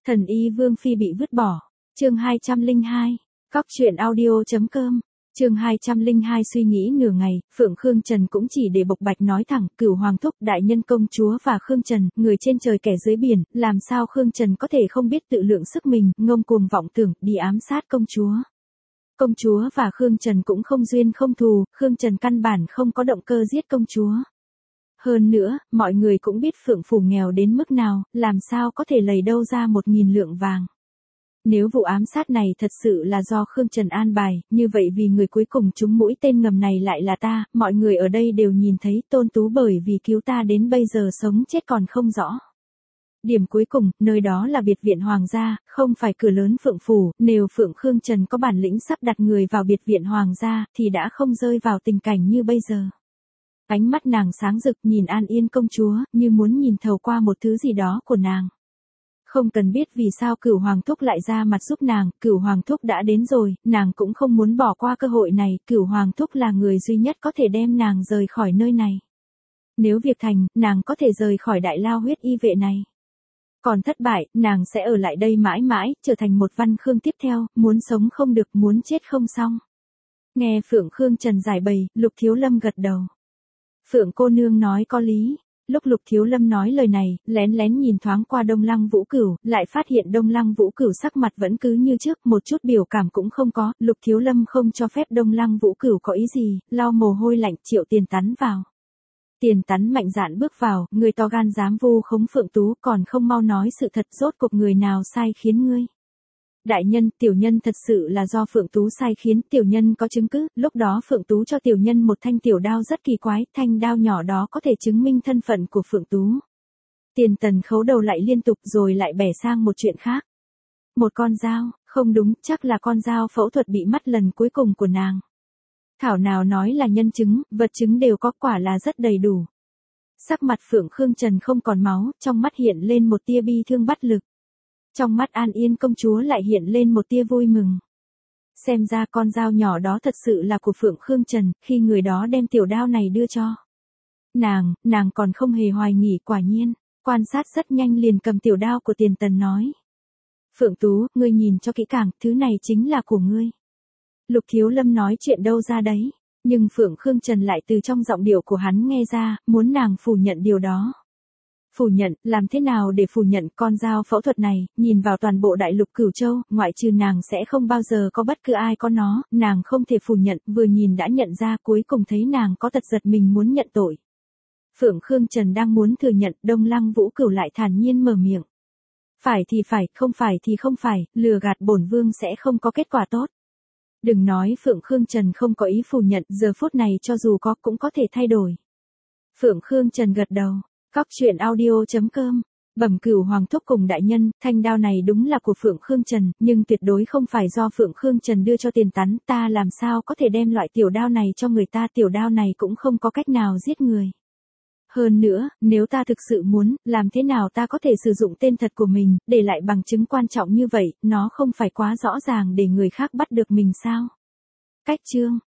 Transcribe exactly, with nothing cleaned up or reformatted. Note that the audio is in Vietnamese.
Thần y Vương Phi bị vứt bỏ. Chương hai trăm lẻ hai. Cóc truyện audio.com. Chương hai trăm lẻ hai suy nghĩ nửa ngày, Phượng Khương Trần cũng chỉ để bộc bạch nói thẳng, Cửu Hoàng thúc, đại nhân công chúa và Khương Trần, người trên trời kẻ dưới biển, làm sao Khương Trần có thể không biết tự lượng sức mình, ngông cuồng vọng tưởng, đi ám sát công chúa. Công chúa và Khương Trần cũng không duyên không thù, Khương Trần căn bản không có động cơ giết công chúa. Hơn nữa, mọi người cũng biết Phượng phủ nghèo đến mức nào, làm sao có thể lấy đâu ra một nghìn lượng vàng. Nếu vụ ám sát này thật sự là do Khương Trần an bài, như vậy vì người cuối cùng trúng mũi tên ngầm này lại là ta, mọi người ở đây đều nhìn thấy Tôn Tú bởi vì cứu ta đến bây giờ sống chết còn không rõ. Điểm cuối cùng, nơi đó là biệt viện hoàng gia, không phải cửa lớn Phượng phủ, nếu Phượng Khương Trần có bản lĩnh sắp đặt người vào biệt viện hoàng gia, thì đã không rơi vào tình cảnh như bây giờ. Ánh mắt nàng sáng rực nhìn An Yên công chúa, như muốn nhìn thấu qua một thứ gì đó của nàng. Không cần biết vì sao Cửu Hoàng thúc lại ra mặt giúp nàng, Cửu Hoàng thúc đã đến rồi, nàng cũng không muốn bỏ qua cơ hội này, Cửu Hoàng thúc là người duy nhất có thể đem nàng rời khỏi nơi này. Nếu việc thành, nàng có thể rời khỏi đại lao huyết y vệ này. Còn thất bại, nàng sẽ ở lại đây mãi mãi, trở thành một Văn Khương tiếp theo, muốn sống không được, muốn chết không xong. Nghe Phượng Khương Trần giải bày, Lục Thiếu Lâm gật đầu. Phượng cô nương nói có lý. Lúc Lục Thiếu Lâm nói lời này, lén lén nhìn thoáng qua Đông Lăng Vũ Cửu, lại phát hiện Đông Lăng Vũ Cửu sắc mặt vẫn cứ như trước, một chút biểu cảm cũng không có, Lục Thiếu Lâm không cho phép Đông Lăng Vũ Cửu có ý gì, lau mồ hôi lạnh, triệu Tiền Tắn vào. Tiền Tắn mạnh dạn bước vào, người to gan dám vu khống Phượng Tú, còn không mau nói sự thật, rốt cuộc người nào sai khiến ngươi. Đại nhân, tiểu nhân thật sự là do Phượng Tú sai khiến, tiểu nhân có chứng cứ, lúc đó Phượng Tú cho tiểu nhân một thanh tiểu đao rất kỳ quái, thanh đao nhỏ đó có thể chứng minh thân phận của Phượng Tú. Tiền Tần khấu đầu lại liên tục rồi lại bẻ sang một chuyện khác. Một con dao, không đúng, chắc là con dao phẫu thuật bị mất lần cuối cùng của nàng. Thảo nào nói là nhân chứng, vật chứng đều có, quả là rất đầy đủ. Sắc mặt Phượng Khương Trần không còn máu, trong mắt hiện lên một tia bi thương bất lực. Trong mắt An Yên công chúa lại hiện lên một tia vui mừng. Xem ra con dao nhỏ đó thật sự là của Phượng Khương Trần, khi người đó đem tiểu đao này đưa cho nàng, nàng còn không hề hoài nghỉ, quả nhiên, quan sát rất nhanh liền cầm tiểu đao của Tiền Tần nói. Phượng Tú, ngươi nhìn cho kỹ càng, thứ này chính là của ngươi. Lục Thiếu Lâm nói chuyện đâu ra đấy, nhưng Phượng Khương Trần lại từ trong giọng điệu của hắn nghe ra, muốn nàng phủ nhận điều đó. Phủ nhận, làm thế nào để phủ nhận con dao phẫu thuật này, nhìn vào toàn bộ đại lục Cửu Châu, ngoại trừ nàng sẽ không bao giờ có bất cứ ai có nó, nàng không thể phủ nhận, vừa nhìn đã nhận ra, cuối cùng thấy nàng có tật giật mình muốn nhận tội. Phượng Khương Trần đang muốn thừa nhận, Đông Lăng Vũ Cửu lại thản nhiên mở miệng. Phải thì phải, không phải thì không phải, lừa gạt bổn vương sẽ không có kết quả tốt. Đừng nói Phượng Khương Trần không có ý phủ nhận, giờ phút này cho dù có cũng có thể thay đổi. Phượng Khương Trần gật đầu. Cóc truyện audio.com. Bẩm Cửu Hoàng thúc cùng đại nhân, thanh đao này đúng là của Phượng Khương Trần, nhưng tuyệt đối không phải do Phượng Khương Trần đưa cho Tiền Tắn, ta làm sao có thể đem loại tiểu đao này cho người ta, tiểu đao này cũng không có cách nào giết người. Hơn nữa, nếu ta thực sự muốn, làm thế nào ta có thể sử dụng tên thật của mình, để lại bằng chứng quan trọng như vậy, nó không phải quá rõ ràng để người khác bắt được mình sao? Cách chương.